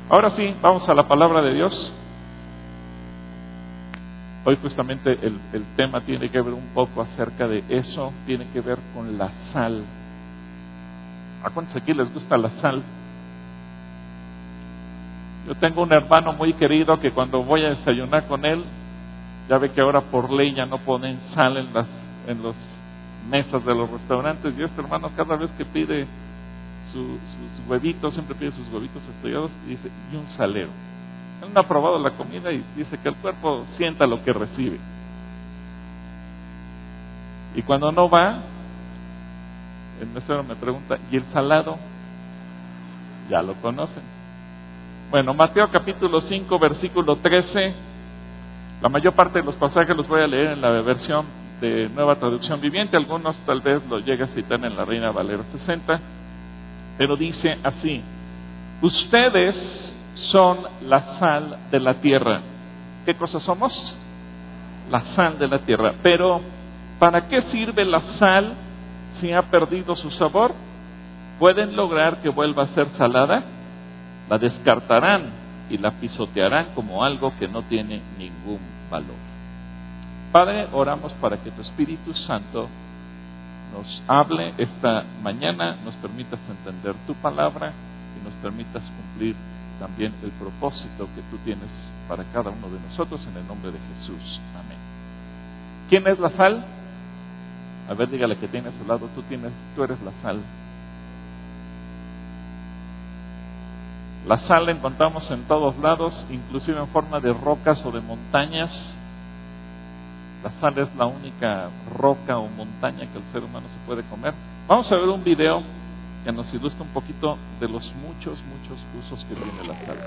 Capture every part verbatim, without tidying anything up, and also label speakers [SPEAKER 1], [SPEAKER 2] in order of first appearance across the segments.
[SPEAKER 1] Ahora sí, vamos a la palabra de Dios. Hoy justamente el, el tema tiene que ver un poco acerca de eso, tiene que ver con la sal. ¿A cuántos aquí les gusta la sal? Yo tengo un hermano muy querido que cuando voy a desayunar con él, ya ve que ahora por ley ya no ponen sal en las en las mesas de los restaurantes, y este hermano cada vez que pide su, sus huevitos, siempre pide sus huevitos estrellados y dice, y un salero. Él no ha probado la comida y dice que el cuerpo sienta lo que recibe. Y cuando no va, el mesero me pregunta, ¿y el salado? Ya lo conocen. Bueno, Mateo capítulo cinco, versículo trece. La mayor parte de los pasajes los voy a leer en la versión de Nueva Traducción Viviente. Algunos tal vez lo llegue a citar en la Reina Valera sesenta. Pero dice así: ustedes son la sal de la tierra. ¿Qué cosa somos? La sal de la tierra. Pero, ¿para qué sirve la sal si ha perdido su sabor? ¿Pueden lograr que vuelva a ser salada? La descartarán y la pisotearán como algo que no tiene ningún valor. Padre, oramos para que tu Espíritu Santo nos hable esta mañana, nos permitas entender tu palabra y nos permitas cumplir también el propósito que tú tienes para cada uno de nosotros, en el nombre de Jesús. Amén. ¿Quién es la sal? A ver, dígale que tiene a su lado, tú tienes, tú eres la sal. La sal la encontramos en todos lados, inclusive en forma de rocas o de montañas. La sal es la única roca o montaña que el ser humano se puede comer. Vamos a ver un video que nos ilustra un poquito de los muchos, muchos usos que tiene la sal.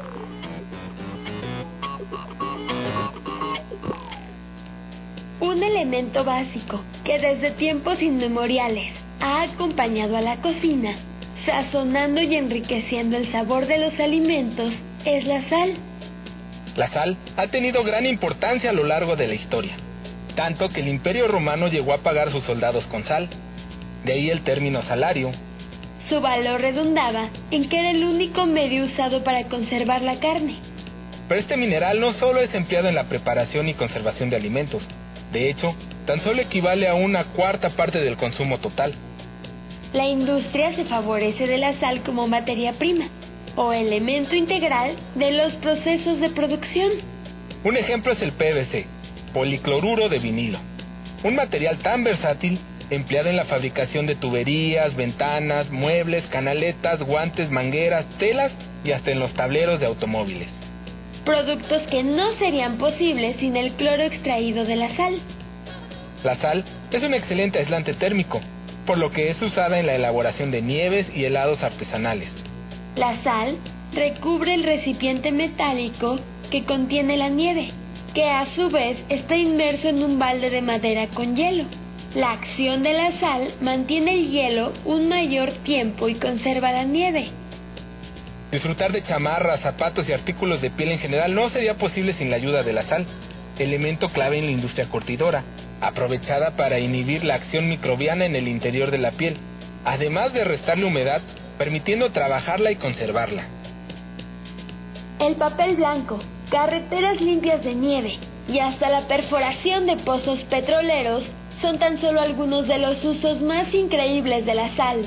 [SPEAKER 2] Un elemento básico que desde tiempos inmemoriales ha acompañado a la cocina, sazonando y enriqueciendo el sabor de los alimentos, es la sal.
[SPEAKER 3] La sal ha tenido gran importancia a lo largo de la historia, tanto que el Imperio Romano llegó a pagar a sus soldados con sal, de ahí el término salario.
[SPEAKER 2] Su valor redundaba en que era el único medio usado para conservar la carne.
[SPEAKER 3] Pero este mineral no solo es empleado en la preparación y conservación de alimentos, de hecho, tan solo equivale a una cuarta parte del consumo total.
[SPEAKER 2] La industria se favorece de la sal como materia prima o elemento integral de los procesos de producción.
[SPEAKER 3] Un ejemplo es el P V C, policloruro de vinilo, un material tan versátil empleado en la fabricación de tuberías, ventanas, muebles, canaletas, guantes, mangueras, telas y hasta en los tableros de automóviles.
[SPEAKER 2] Productos que no serían posibles sin el cloro extraído de la sal.
[SPEAKER 3] La sal es un excelente aislante térmico, por lo que es usada en la elaboración de nieves y helados artesanales.
[SPEAKER 2] La sal recubre el recipiente metálico que contiene la nieve, que a su vez está inmerso en un balde de madera con hielo. La acción de la sal mantiene el hielo un mayor tiempo y conserva la nieve.
[SPEAKER 3] Disfrutar de chamarras, zapatos y artículos de piel en general no sería posible sin la ayuda de la sal, elemento clave en la industria curtidora, aprovechada para inhibir la acción microbiana en el interior de la piel, además de restarle humedad, permitiendo trabajarla y conservarla.
[SPEAKER 2] El papel blanco, carreteras limpias de nieve y hasta la perforación de pozos petroleros son tan solo algunos de los usos más increíbles de la sal.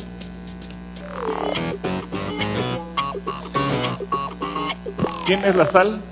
[SPEAKER 1] ¿Quién es la sal?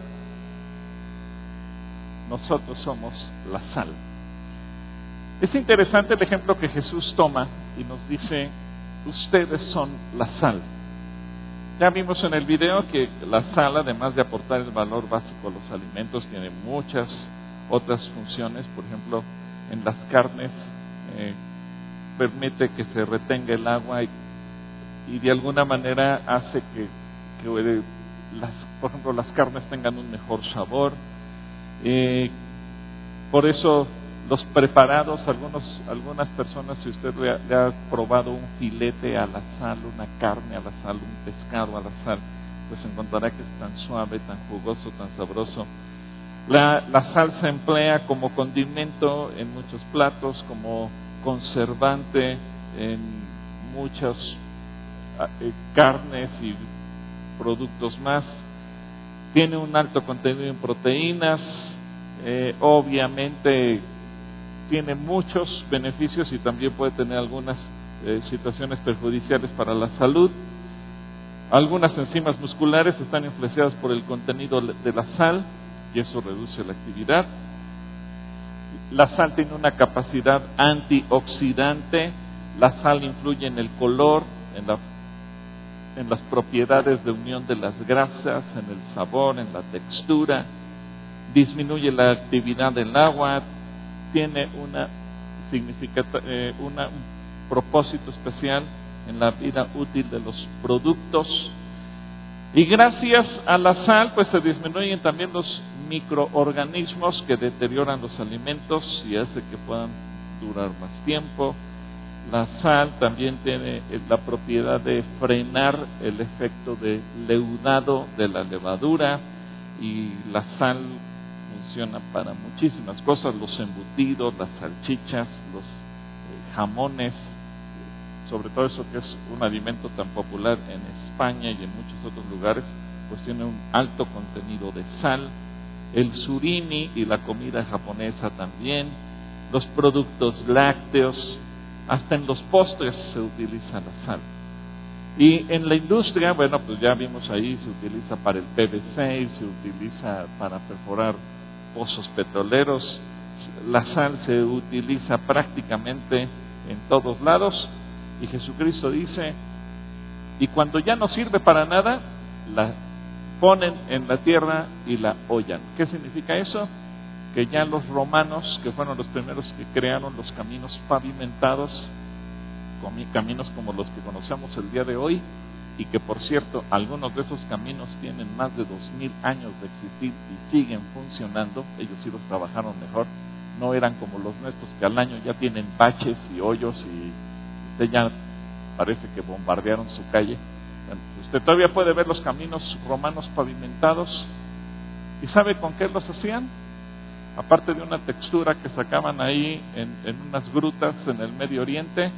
[SPEAKER 1] Nosotros somos la sal. Es interesante el ejemplo que Jesús toma y nos dice, ustedes son la sal. Ya vimos en el video que la sal, además de aportar el valor básico a los alimentos, tiene muchas otras funciones. Por ejemplo, en las carnes eh, permite que se retenga el agua y, y de alguna manera hace que, que las, por ejemplo, las carnes tengan un mejor sabor. Eh, por eso los preparados, algunos, algunas personas, si usted le ha, le ha probado un filete a la sal, una carne a la sal, un pescado a la sal, pues encontrará que es tan suave, tan jugoso, tan sabroso. La, la sal se emplea como condimento en muchos platos, como conservante en muchas eh, carnes y productos más. tiene un alto contenido en proteínas, eh, obviamente tiene muchos beneficios y también puede tener algunas eh, situaciones perjudiciales para la salud. Algunas enzimas musculares están influenciadas por el contenido de la sal y eso reduce la actividad. La sal tiene una capacidad antioxidante. La sal influye en el color, en, la, en las propiedades de unión de las grasas, en el sabor, en la textura. Disminuye la actividad del agua. Tiene una significata, eh, una, un propósito especial en la vida útil de los productos. Y gracias a la sal, pues se disminuyen también los microorganismos que deterioran los alimentos y hace que puedan durar más tiempo. La sal también tiene la propiedad de frenar el efecto de leudado de la levadura, y la sal funciona para muchísimas cosas: los embutidos, las salchichas, los eh, jamones, sobre todo eso que es un alimento tan popular en España y en muchos otros lugares, pues tiene un alto contenido de sal. El surimi y la comida japonesa también, los productos lácteos, hasta en los postres se utiliza la sal. Y en la industria, bueno, pues ya vimos ahí, se utiliza para el P V C, se utiliza para perforar pozos petroleros. La sal se utiliza prácticamente en todos lados. Y Jesucristo dice, y cuando ya no sirve para nada, la ponen en la tierra y la hollan. ¿Qué significa eso? Que ya los romanos, que fueron los primeros que crearon los caminos pavimentados, caminos como los que conocemos el día de hoy, y que por cierto, algunos de esos caminos tienen más de dos mil años de existir y siguen funcionando. Ellos sí los trabajaron mejor, no eran como los nuestros que al año ya tienen baches y hoyos y usted ya parece que bombardearon su calle. Usted todavía puede ver los caminos romanos pavimentados. ¿Y sabe con qué los hacían? Aparte de una textura que sacaban ahí en, en unas grutas en el Medio Oriente,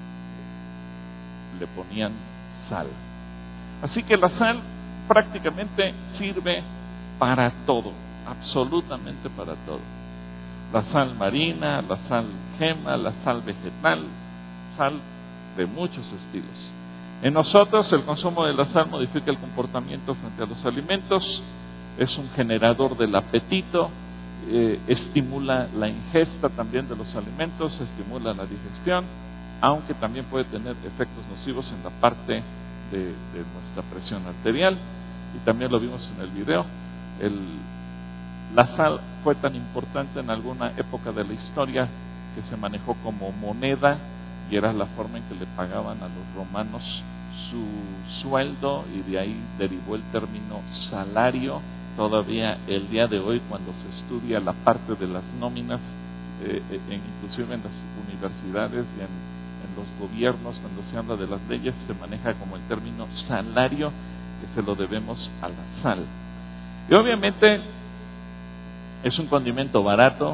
[SPEAKER 1] le ponían sal. Así que la sal prácticamente sirve para todo, absolutamente para todo. La sal marina, la sal gema, la sal vegetal, sal de muchos estilos. En nosotros el consumo de la sal modifica el comportamiento frente a los alimentos, es un generador del apetito, eh, estimula la ingesta también de los alimentos, estimula la digestión, aunque también puede tener efectos nocivos en la parte de, de nuestra presión arterial, y también lo vimos en el video. El, la sal fue tan importante en alguna época de la historia que se manejó como moneda, y era la forma en que le pagaban a los romanos su sueldo, y de ahí derivó el término salario. Todavía el día de hoy, cuando se estudia la parte de las nóminas, eh, eh, inclusive en las universidades y en, en los gobiernos, cuando se habla de las leyes, se maneja como el término salario, que se lo debemos a la sal. Y obviamente es un condimento barato.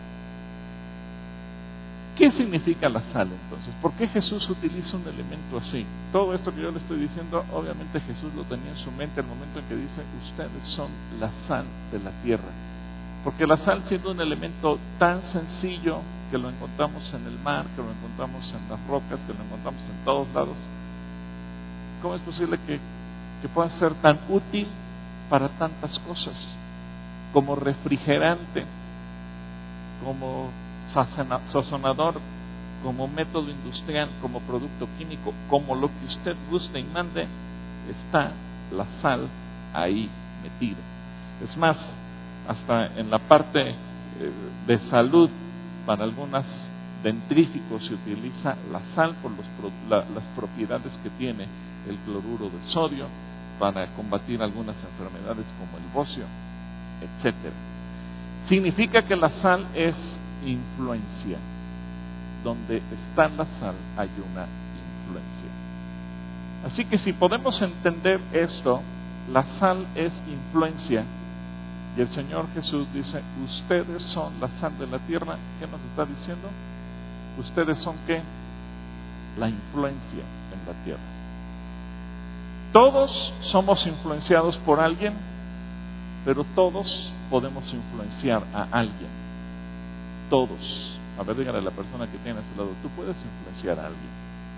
[SPEAKER 1] ¿Qué significa la sal entonces? ¿Por qué Jesús utiliza un elemento así? Todo esto que yo le estoy diciendo, obviamente Jesús lo tenía en su mente al momento en que dice, ustedes son la sal de la tierra. Porque la sal, siendo un elemento tan sencillo, que lo encontramos en el mar, que lo encontramos en las rocas, que lo encontramos en todos lados, ¿cómo es posible que, que pueda ser tan útil para tantas cosas? Como refrigerante, como sazonador, como método industrial, como producto químico, como lo que usted guste y mande, está la sal ahí metida. Es más, hasta en la parte eh, de salud, para algunos dentríficos se utiliza la sal por los, la, las propiedades que tiene el cloruro de sodio para combatir algunas enfermedades como el bocio, etcétera. Significa que la sal es influencia. Donde está la sal hay una influencia. Así que si podemos entender esto, la sal es influencia, y el Señor Jesús dice, ustedes son la sal de la tierra. ¿Qué nos está diciendo? Ustedes son ¿qué? La influencia en la tierra. Todos somos influenciados por alguien, pero todos podemos influenciar a alguien. Todos. A ver, dígale a la persona que tiene a su lado, tú puedes influenciar a alguien.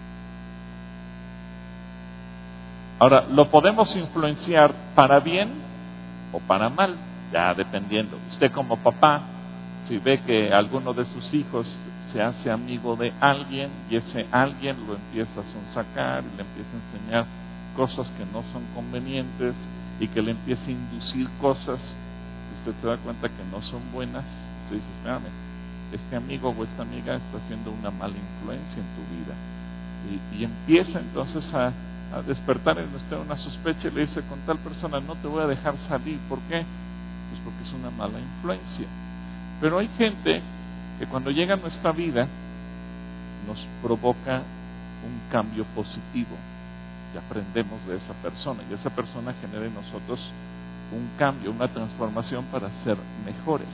[SPEAKER 1] Ahora, lo podemos influenciar para bien o para mal, ya dependiendo. Usted como papá, si ve que alguno de sus hijos se hace amigo de alguien y ese alguien lo empieza a sonsacar y le empieza a enseñar cosas que no son convenientes y que le empieza a inducir cosas, usted se da cuenta que no son buenas, usted dice, espérame, este amigo o esta amiga está haciendo una mala influencia en tu vida. Y, y empieza entonces a, a despertar en usted una sospecha y le dice, con tal persona no te voy a dejar salir. ¿Por qué? Pues porque es una mala influencia. Pero hay gente que cuando llega a nuestra vida nos provoca un cambio positivo y aprendemos de esa persona y esa persona genera en nosotros un cambio, una transformación para ser mejores.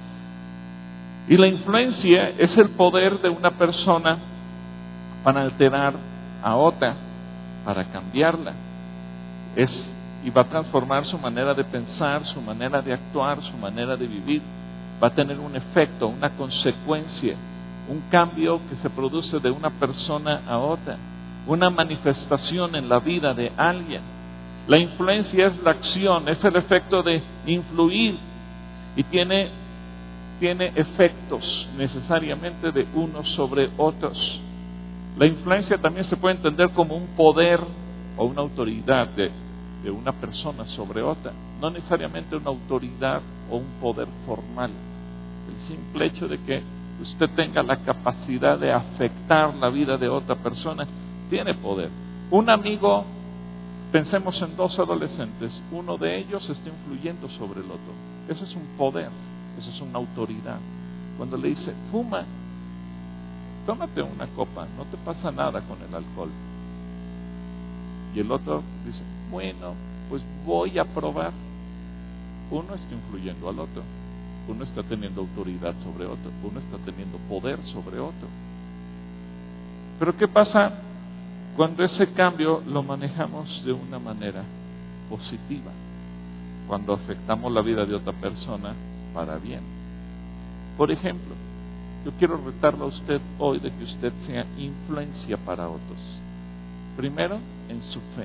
[SPEAKER 1] Y la influencia es el poder de una persona para alterar a otra, para cambiarla. Es y va a transformar su manera de pensar, su manera de actuar, su manera de vivir. Va a tener un efecto, una consecuencia, un cambio que se produce de una persona a otra, una manifestación en la vida de alguien. La influencia es la acción, es el efecto de influir y tiene, tiene efectos necesariamente de unos sobre otros. La influencia también se puede entender como un poder o una autoridad de, de una persona sobre otra, no necesariamente una autoridad o un poder formal. El simple hecho de que usted tenga la capacidad de afectar la vida de otra persona tiene poder. Un amigo, pensemos en dos adolescentes, uno de ellos está influyendo sobre el otro. Eso es un poder, eso es una autoridad. Cuando le dice, fuma, tómate una copa, no te pasa nada con el alcohol. Y el otro dice, bueno, pues voy a probar. Uno está influyendo al otro. Uno está teniendo autoridad sobre otro, uno está teniendo poder sobre otro. Pero ¿qué pasa cuando ese cambio lo manejamos de una manera positiva? Cuando afectamos la vida de otra persona para bien. Por ejemplo, yo quiero retarlo a usted hoy de que usted sea influencia para otros. Primero, en su fe.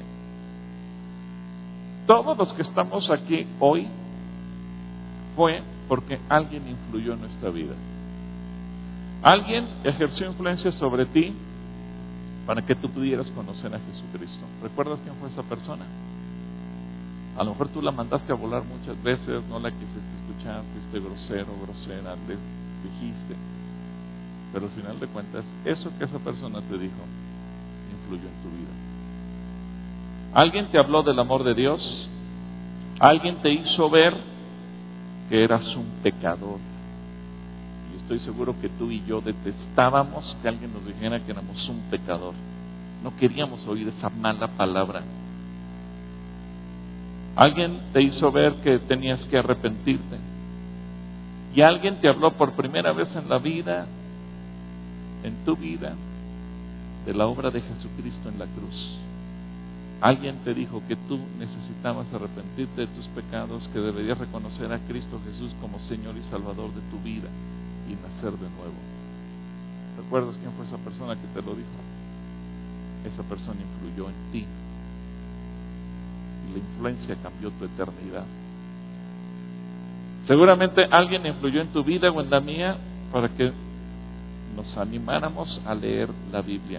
[SPEAKER 1] Todos los que estamos aquí hoy fue porque alguien influyó en nuestra vida. Alguien ejerció influencia sobre ti para que tú pudieras conocer a Jesucristo. ¿Recuerdas quién fue esa persona? A lo mejor tú la mandaste a volar muchas veces, no la quisiste escuchar, fuiste grosero, grosera, le dijiste. Pero al final de cuentas, eso que esa persona te dijo, influyó en tu vida. Alguien te habló del amor de Dios, alguien te hizo ver que eras un pecador. Y estoy seguro que tú y yo detestábamos que alguien nos dijera que éramos un pecador. No queríamos oír esa mala palabra. Alguien te hizo ver que tenías que arrepentirte. Y alguien te habló por primera vez en la vida, en tu vida, de la obra de Jesucristo en la cruz. Alguien te dijo que tú necesitabas arrepentirte de tus pecados, que deberías reconocer a Cristo Jesús como Señor y Salvador de tu vida y nacer de nuevo. ¿Recuerdas quién fue esa persona que te lo dijo? Esa persona influyó en ti. Y la influencia cambió tu eternidad. Seguramente alguien influyó en tu vida o en la mía para que nos animáramos a leer la Biblia.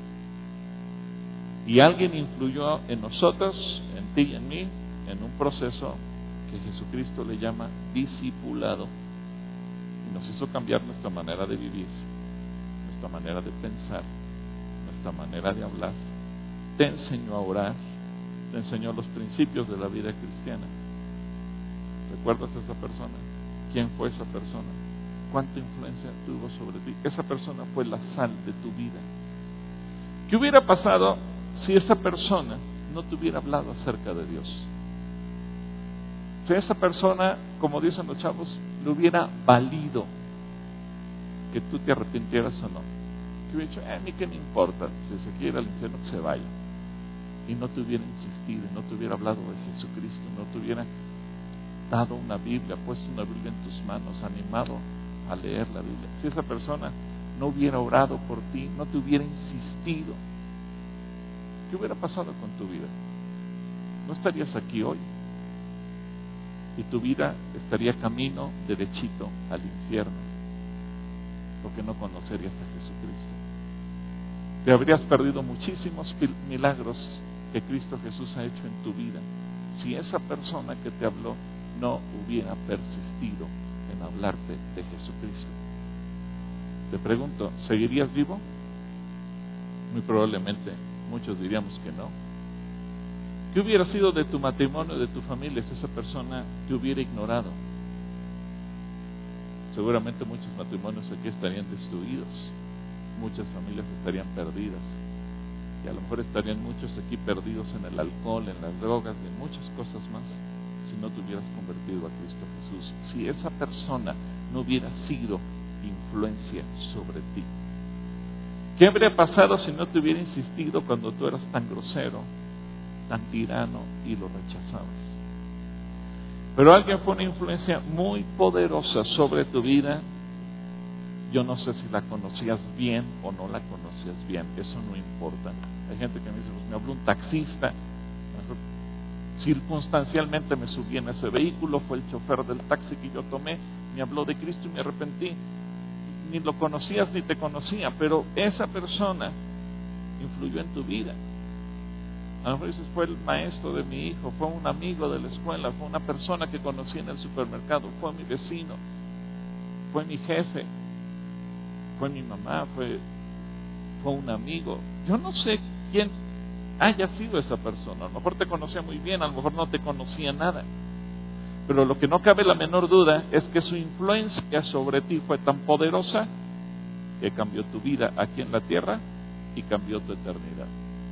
[SPEAKER 1] Y alguien influyó en nosotros, en ti y en mí, en un proceso que Jesucristo le llama discipulado. Y nos hizo cambiar nuestra manera de vivir, nuestra manera de pensar, nuestra manera de hablar. Te enseñó a orar, te enseñó los principios de la vida cristiana. ¿Recuerdas a esa persona? ¿Quién fue esa persona? ¿Cuánta influencia tuvo sobre ti? Esa persona fue la sal de tu vida. ¿Qué hubiera pasado si esa persona no te hubiera hablado acerca de Dios? Si esa persona, como dicen los chavos, le hubiera valido que tú te arrepintieras o no. Que hubiera dicho, eh, a mí qué me importa, si se quiere al infierno que se vaya. Y no te hubiera insistido, no te hubiera hablado de Jesucristo, no te hubiera dado una Biblia, puesto una Biblia en tus manos, animado a leer la Biblia, si esa persona no hubiera orado por ti, no te hubiera insistido, ¿qué hubiera pasado con tu vida? No estarías aquí hoy y tu vida estaría camino derechito al infierno, porque no conocerías a Jesucristo. Te habrías perdido muchísimos milagros que Cristo Jesús ha hecho en tu vida si esa persona que te habló no hubiera persistido en hablarte de Jesucristo. Te pregunto, ¿seguirías vivo? Muy probablemente muchos diríamos que no. ¿Qué hubiera sido de tu matrimonio, de tu familia, si esa persona te hubiera ignorado? Seguramente muchos matrimonios aquí estarían destruidos, muchas familias estarían perdidas, y a lo mejor estarían muchos aquí perdidos en el alcohol, en las drogas, en muchas cosas más, si no te hubieras convertido a Cristo Jesús, si esa persona no hubiera sido influencia sobre ti. ¿Qué habría pasado si no te hubiera insistido cuando tú eras tan grosero, tan tirano y lo rechazabas? Pero alguien fue una influencia muy poderosa sobre tu vida. Yo no sé si la conocías bien o no la conocías bien, eso no importa. Hay gente que me dice, pues me habló un taxista, circunstancialmente me subí en ese vehículo, fue el chofer del taxi que yo tomé, me habló de Cristo y me arrepentí. Ni lo conocías ni te conocía, pero esa persona influyó en tu vida. A lo mejor dices, fue el maestro de mi hijo, fue un amigo de la escuela, fue una persona que conocí en el supermercado, fue mi vecino, fue mi jefe, fue mi mamá, fue, fue un amigo. Yo no sé quién haya sido esa persona. A lo mejor te conocía muy bien, a lo mejor no te conocía nada. Pero lo que no cabe la menor duda es que su influencia sobre ti fue tan poderosa que cambió tu vida aquí en la tierra y cambió tu eternidad.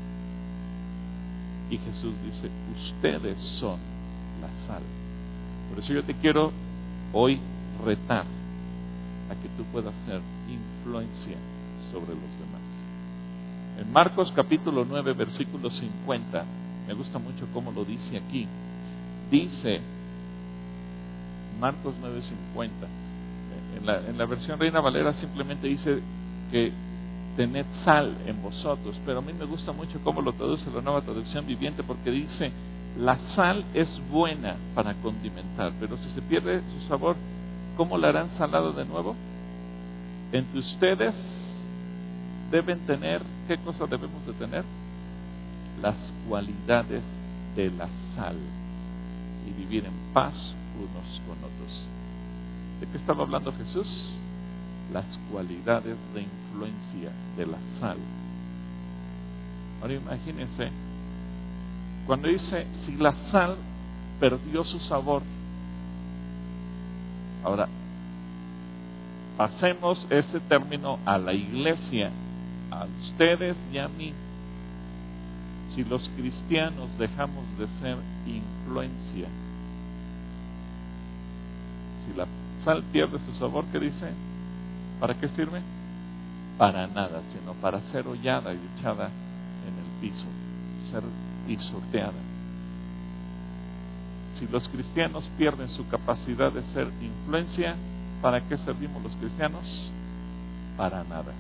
[SPEAKER 1] Y Jesús dice, ustedes son la sal. Por eso yo te quiero hoy retar a que tú puedas ser influencia sobre los demás. En Marcos capítulo nueve, versículo cincuenta, me gusta mucho cómo lo dice aquí. Dice, Marcos nueve cincuenta, en la, en la versión Reina Valera simplemente dice que tened sal en vosotros, pero a mí me gusta mucho cómo lo traduce la Nueva Traducción Viviente, porque dice, la sal es buena para condimentar, pero si se pierde su sabor, ¿cómo la harán salada de nuevo? Entre ustedes deben tener, ¿qué cosa debemos de tener? Las cualidades de la sal y vivir en paz unos con otros. ¿De qué estaba hablando Jesús? Las cualidades de influencia de la sal. Ahora imagínense, cuando dice, si la sal perdió su sabor, ahora pasemos ese término a la iglesia, a ustedes y a mí. Si los cristianos dejamos de ser influencia, si la sal pierde su sabor, ¿qué dice? ¿Para qué sirve? Para nada, sino para ser hollada y echada en el piso, ser pisoteada. Si los cristianos pierden su capacidad de ser influencia, ¿para qué servimos los cristianos? Para nada.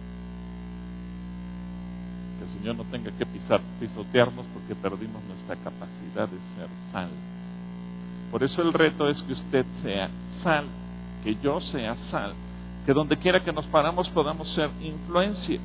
[SPEAKER 1] Que el Señor no tenga que pisar, pisotearnos porque perdimos nuestra capacidad de ser sal. Por eso el reto es que usted sea sal, que yo sea sal, que donde quiera que nos paramos podamos ser influencia.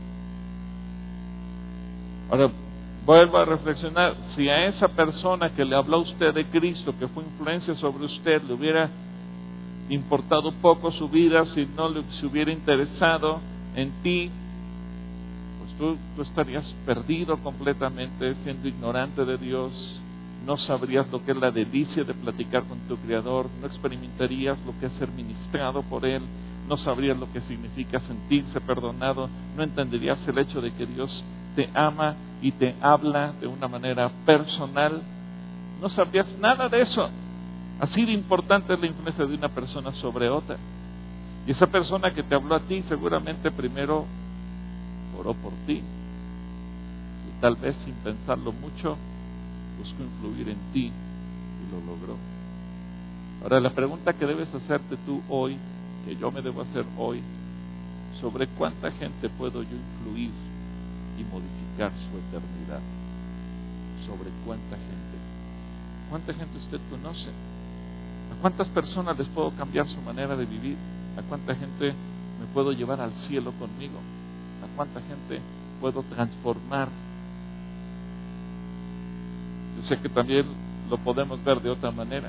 [SPEAKER 1] Ahora, vuelvo a reflexionar, si a esa persona que le habló a usted de Cristo, que fue influencia sobre usted, le hubiera importado poco su vida, si no le se hubiera interesado en ti, pues tú, tú estarías perdido completamente, siendo ignorante de Dios, no sabrías lo que es la delicia de platicar con tu Creador, no experimentarías lo que es ser ministrado por Él, no sabrías lo que significa sentirse perdonado, no entenderías el hecho de que Dios te ama y te habla de una manera personal, no sabrías nada de eso. Así de importante es la influencia de una persona sobre otra. Y esa persona que te habló a ti seguramente primero oró por ti y tal vez sin pensarlo mucho buscó influir en ti y lo logró. Ahora, la pregunta que debes hacerte tú hoy, que yo me debo hacer hoy, sobre cuánta gente puedo yo influir y modificar su eternidad. Sobre cuánta gente. ¿Cuánta gente usted conoce? ¿A cuántas personas les puedo cambiar su manera de vivir? ¿A cuánta gente me puedo llevar al cielo conmigo? ¿A cuánta gente puedo transformar? Yo sé que también lo podemos ver de otra manera.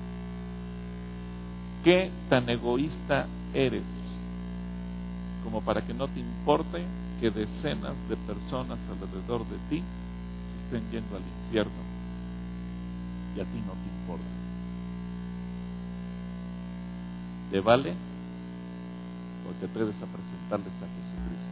[SPEAKER 1] ¿Qué tan egoísta eres como para que no te importe que decenas de personas alrededor de ti estén yendo al infierno y a ti no te importa? ¿Te vale o te atreves a presentarles a Jesucristo?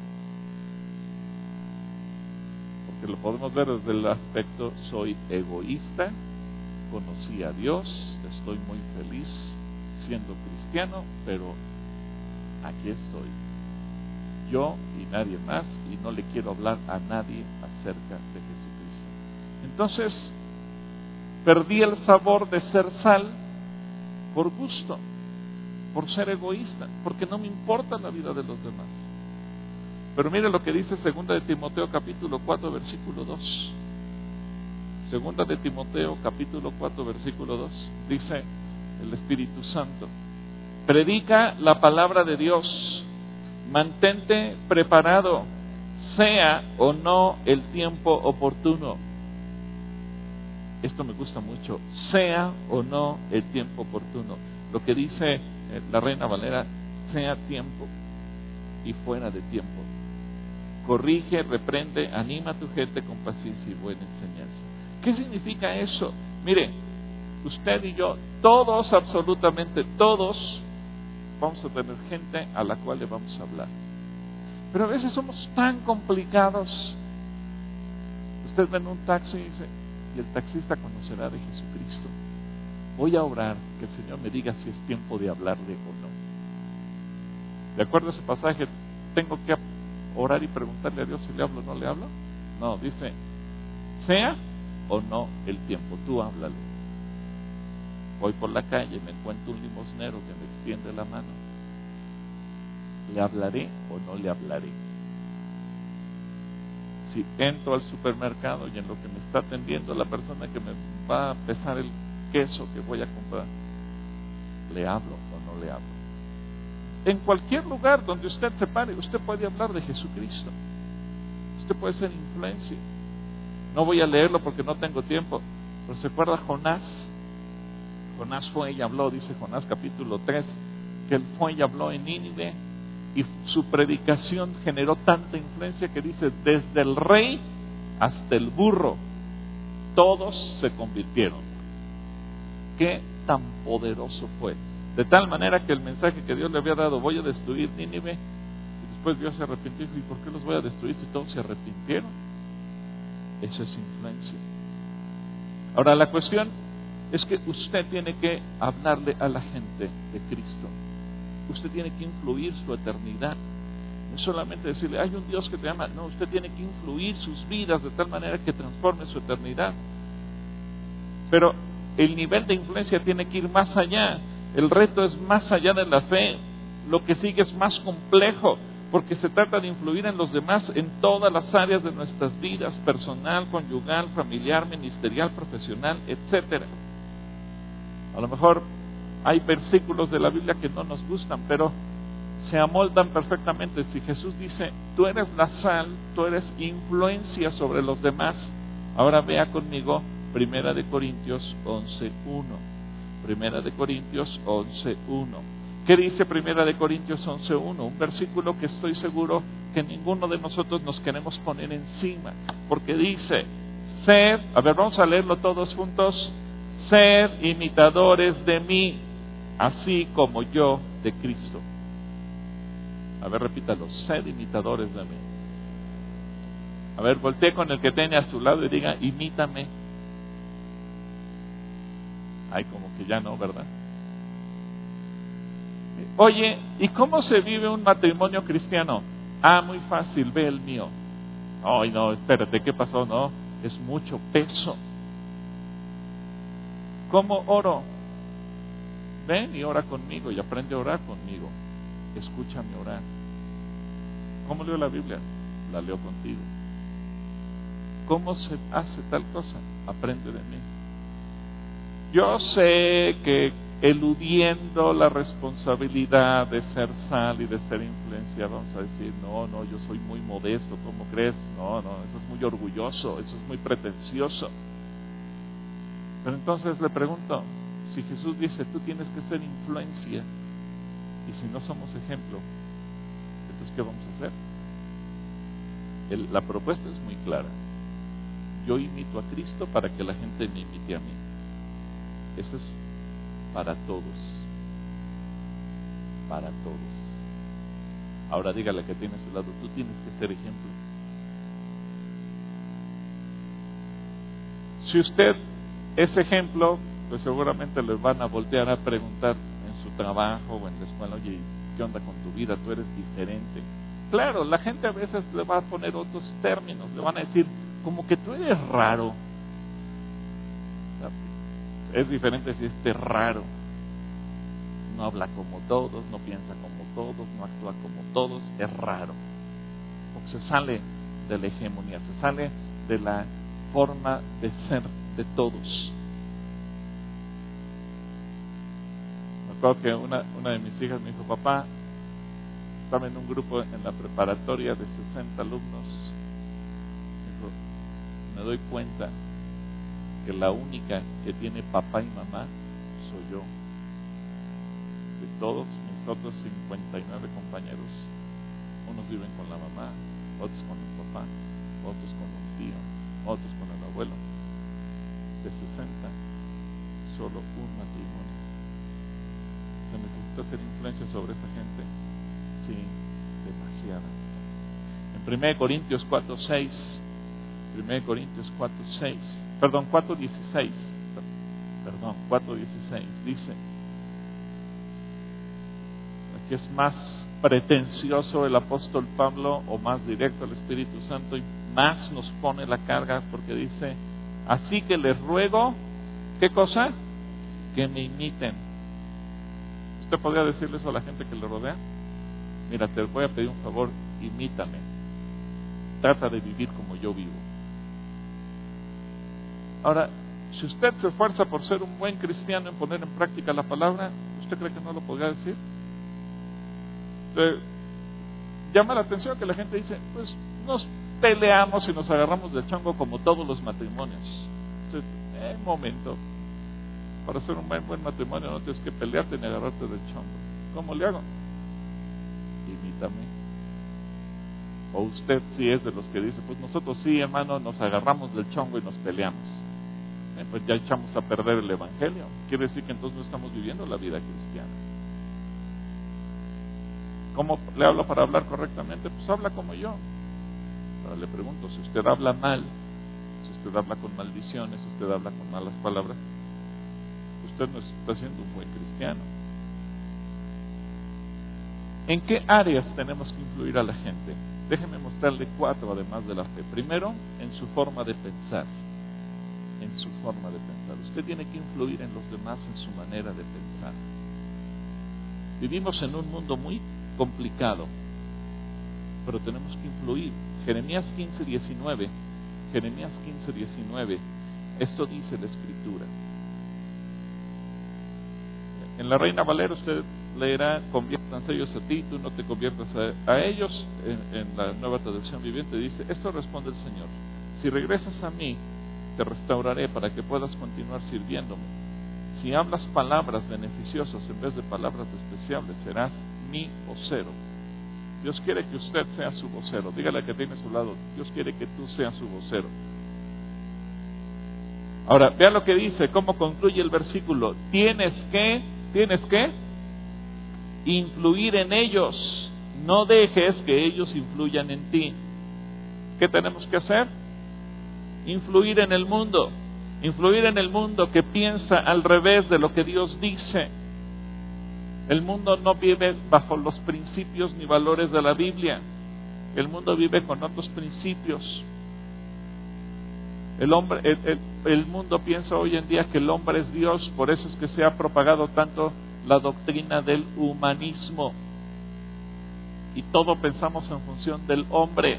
[SPEAKER 1] Porque lo podemos ver desde el aspecto: soy egoísta, conocí a Dios, estoy muy feliz siendo cristiano, pero aquí estoy, yo y nadie más, y no le quiero hablar a nadie acerca de Jesucristo. Entonces, perdí el sabor de ser sal por gusto, por ser egoísta, porque no me importa la vida de los demás. Pero mire lo que dice segunda de Timoteo capítulo cuatro versículo dos. Segunda de Timoteo capítulo cuatro versículo dos. Dice el Espíritu Santo: predica la palabra de Dios, mantente preparado, sea o no el tiempo oportuno. Esto me gusta mucho, sea o no el tiempo oportuno. Lo que dice la Reina Valera: sea tiempo y fuera de tiempo. Corrige, reprende, anima a tu gente con paciencia y buena enseñanza. ¿Qué significa eso? Mire, usted y yo, todos, absolutamente todos, vamos a tener gente a la cual le vamos a hablar. Pero a veces somos tan complicados. Usted ve en un taxi y dice: y el taxista conocerá de Jesucristo. Voy a orar que el Señor me diga si es tiempo de hablarle o no. ¿De acuerdo a ese pasaje? ¿Tengo que orar y preguntarle a Dios si le hablo o no le hablo? No, dice: sea o no el tiempo, tú háblale. Voy por la calle, me encuentro un limosnero que me extiende la mano. ¿Le hablaré o no le hablaré? Si entro al supermercado y en lo que me está atendiendo la persona que me va a pesar el queso que voy a comprar, ¿le hablo o no le hablo? En cualquier lugar donde usted se pare, usted puede hablar de Jesucristo. Usted puede ser influencia. No voy a leerlo porque no tengo tiempo, pero ¿se acuerda Jonás? Jonás fue y habló, dice Jonás capítulo tres, que él fue y habló en Nínive, y su predicación generó tanta influencia que dice: desde el rey hasta el burro, todos se convirtieron. ¿Qué tan poderoso fue? De tal manera que el mensaje que Dios le había dado: voy a destruir Nínive, y después Dios se arrepintió y dijo: ¿y por qué los voy a destruir si todos se arrepintieron? Eso es influencia. Ahora, la cuestión es que usted tiene que hablarle a la gente de Cristo. Usted tiene que influir su eternidad. No solamente decirle: hay un Dios que te ama. No, usted tiene que influir sus vidas de tal manera que transforme su eternidad. Pero el nivel de influencia tiene que ir más allá. El reto es más allá de la fe. Lo que sigue es más complejo, porque se trata de influir en los demás en todas las áreas de nuestras vidas: personal, conyugal, familiar, ministerial, profesional, etcétera. A lo mejor hay versículos de la Biblia que no nos gustan, pero se amoldan perfectamente. Si Jesús dice: tú eres la sal, tú eres influencia sobre los demás. Ahora vea conmigo Primera de Corintios once uno. Primera de Corintios once uno. ¿Qué dice Primera de Corintios once uno? Un versículo que estoy seguro que ninguno de nosotros nos queremos poner encima, porque dice: sed, a ver, vamos a leerlo todos juntos: sed imitadores de mí, así como yo de Cristo. A ver, repítalo: sed imitadores de mí. A ver, voltee con el que tiene a su lado y diga: imítame. Ay, como que ya no, ¿verdad? Oye, ¿y cómo se vive un matrimonio cristiano? Ah, muy fácil, ve el mío. Ay, no, espérate, ¿qué pasó? No, es mucho peso. ¿Cómo oro? ven y ora conmigo y aprende a orar conmigo. Escúchame orar. ¿Cómo leo la Biblia? La leo contigo. ¿Cómo se hace tal cosa? Aprende de mí. Yo sé que eludiendo la responsabilidad de ser sal y de ser influencia, vamos a decir, no, no, yo soy muy modesto, ¿cómo crees? No, no, eso es muy orgulloso, eso es muy pretencioso. Pero entonces le pregunto, si Jesús dice, tú tienes que ser influencia, y si no somos ejemplo, entonces ¿qué vamos a hacer? El, la propuesta es muy clara. Yo imito a Cristo para que la gente me imite a mí. Eso es para todos. Para todos. Ahora dígale que tiene a su lado, tú tienes que ser ejemplo. Si usted es ejemplo, pues seguramente le van a voltear a preguntar en su trabajo o en la escuela, oye, ¿qué onda con tu vida? Tú eres diferente. Claro, la gente a veces le va a poner otros términos, le van a decir, como que tú eres raro. Es diferente si este raro. No habla como todos, no piensa como todos, no actúa como todos, es raro. Porque se sale de la hegemonía, se sale de la forma de ser de todos. Me acuerdo que una, una de mis hijas me dijo, papá, estaba en un grupo en la preparatoria de sesenta alumnos. Me dijo, me doy cuenta que la única que tiene papá y mamá soy yo. De todos mis otros cincuenta y nueve compañeros, unos viven con la mamá, otros con el papá, otros con un tío, otros con el abuelo. De sesenta, solo un matrimonio. ¿Se necesita hacer influencia sobre esa gente? Sí, demasiada. En primera Corintios cuatro seis, primera Corintios cuatro seis, perdón, cuatro dieciséis, perdón, cuatro dieciséis, dice, aquí es más pretencioso el apóstol Pablo o más directo el Espíritu Santo y más nos pone la carga porque dice, así que les ruego, ¿qué cosa? Que me imiten. ¿Usted podría decirle eso a la gente que le rodea? Mira, te voy a pedir un favor, imítame. Trata de vivir como yo vivo. Ahora, si usted se esfuerza por ser un buen cristiano en poner en práctica la palabra, ¿usted cree que no lo podría decir? Le llama la atención que la gente dice, pues nos peleamos y nos agarramos del chongo como todos los matrimonios. Usted, eh, un momento, para hacer un buen, buen matrimonio no tienes que pelearte ni agarrarte del chongo. ¿Cómo le hago? Imítame. O usted si es de los que dice, pues nosotros sí, hermano, nos agarramos del chongo y nos peleamos. Eh, pues ya echamos a perder el evangelio. Quiere decir que entonces no estamos viviendo la vida cristiana. ¿Cómo le hablo para hablar correctamente? Pues habla como yo. Ahora le pregunto, si usted habla mal, si usted habla con maldiciones, si usted habla con malas palabras, usted no está siendo un buen cristiano. ¿En qué áreas tenemos que influir a la gente? Déjeme mostrarle cuatro además de la fe. Primero, en su forma de pensar. En su forma de pensar. Usted tiene que influir en los demás en su manera de pensar. Vivimos en un mundo muy complicado, pero tenemos que influir. Jeremías quince diecinueve, Jeremías quince diecinueve, esto dice la Escritura. En la Reina Valera usted leerá, conviértanse ellos a ti, tú no te conviertas a, a ellos. En, en la Nueva Traducción Viviente dice, esto responde el Señor, si regresas a mí, te restauraré para que puedas continuar sirviéndome. Si hablas palabras beneficiosas en vez de palabras despreciables, serás mi vocero. Dios quiere que usted sea su vocero. Dígale que tiene a su lado, Dios quiere que tú seas su vocero. Ahora, vea lo que dice, cómo concluye el versículo. Tienes que, tienes que influir en ellos. No dejes que ellos influyan en ti. ¿Qué tenemos que hacer? Influir en el mundo. Influir en el mundo que piensa al revés de lo que Dios dice. El mundo no vive bajo los principios ni valores de la Biblia. El mundo vive con otros principios. El hombre, el, el, el mundo piensa hoy en día que el hombre es Dios, por eso es que se ha propagado tanto la doctrina del humanismo. Y todo pensamos en función del hombre.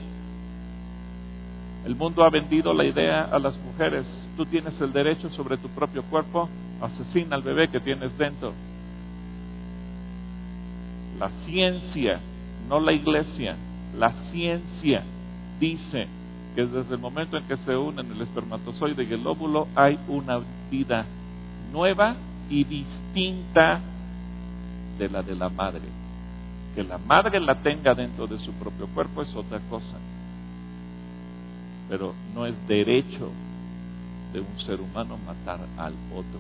[SPEAKER 1] El mundo ha vendido la idea a las mujeres: tú tienes el derecho sobre tu propio cuerpo, asesina al bebé que tienes dentro. La ciencia, no la iglesia, la ciencia dice que desde el momento en que se unen el espermatozoide y el óvulo hay una vida nueva y distinta de la de la madre. Que la madre la tenga dentro de su propio cuerpo es otra cosa, pero no es derecho de un ser humano matar al otro.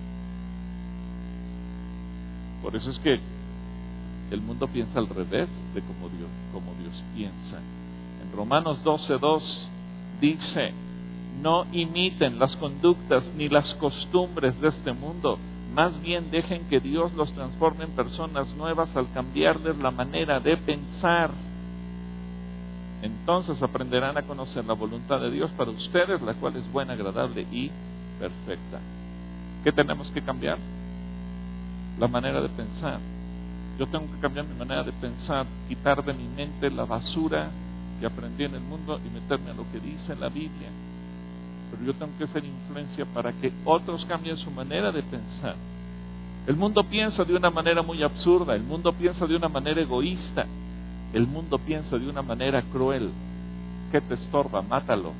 [SPEAKER 1] Por eso es que el mundo piensa al revés de como Dios, como Dios piensa. En Romanos doce dos dice: no imiten las conductas ni las costumbres de este mundo, más bien dejen que Dios los transforme en personas nuevas al cambiarles la manera de pensar. Entonces aprenderán a conocer la voluntad de Dios para ustedes, la cual es buena, agradable y perfecta. ¿Qué tenemos que cambiar? La manera de pensar. Yo tengo que cambiar mi manera de pensar, quitar de mi mente la basura que aprendí en el mundo y meterme a lo que dice la Biblia. Pero yo tengo que ser influencia para que otros cambien su manera de pensar. El mundo piensa de una manera muy absurda, el mundo piensa de una manera egoísta, el mundo piensa de una manera cruel. ¿Qué te estorba? Mátalo.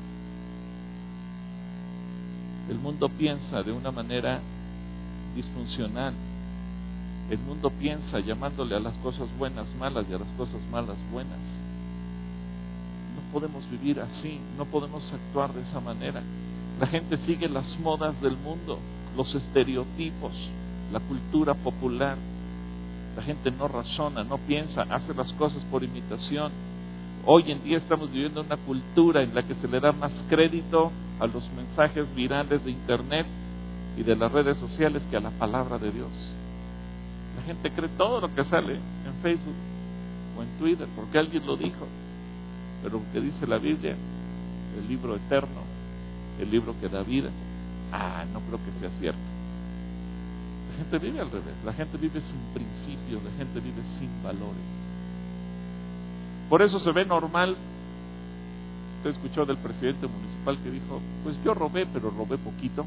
[SPEAKER 1] El mundo piensa de una manera disfuncional. El mundo piensa llamándole a las cosas buenas malas y a las cosas malas buenas. No podemos vivir así, no podemos actuar de esa manera. La gente sigue las modas del mundo, los estereotipos, la cultura popular. La gente no razona, no piensa, hace las cosas por imitación. Hoy en día estamos viviendo una cultura en la que se le da más crédito a los mensajes virales de internet y de las redes sociales que a la palabra de Dios. La gente cree todo lo que sale en Facebook o en Twitter porque alguien lo dijo. Pero lo que dice la Biblia, el libro eterno, el libro que da vida, ah, no creo que sea cierto. La gente vive al revés, la gente vive sin principios, la gente vive sin valores. Por eso se ve normal. Usted escuchó del presidente municipal que dijo: pues yo robé, pero robé poquito.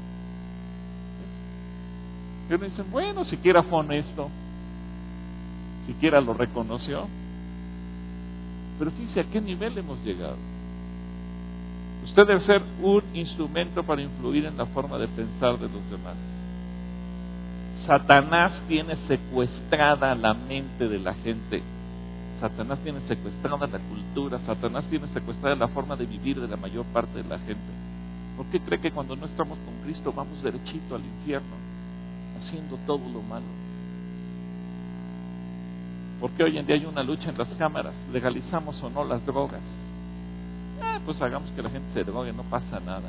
[SPEAKER 1] Y uno dice: bueno, siquiera fue honesto, siquiera lo reconoció. Pero fíjese a qué nivel hemos llegado. Usted debe ser un instrumento para influir en la forma de pensar de los demás. Satanás tiene secuestrada la mente de la gente. Satanás tiene secuestrada la cultura. Satanás tiene secuestrada la forma de vivir de la mayor parte de la gente. ¿Por qué cree que cuando no estamos con Cristo vamos derechito al infierno, haciendo todo lo malo? Porque hoy en día hay una lucha en las cámaras: legalizamos o no las drogas. Ah, pues hagamos que la gente se drogue, no pasa nada.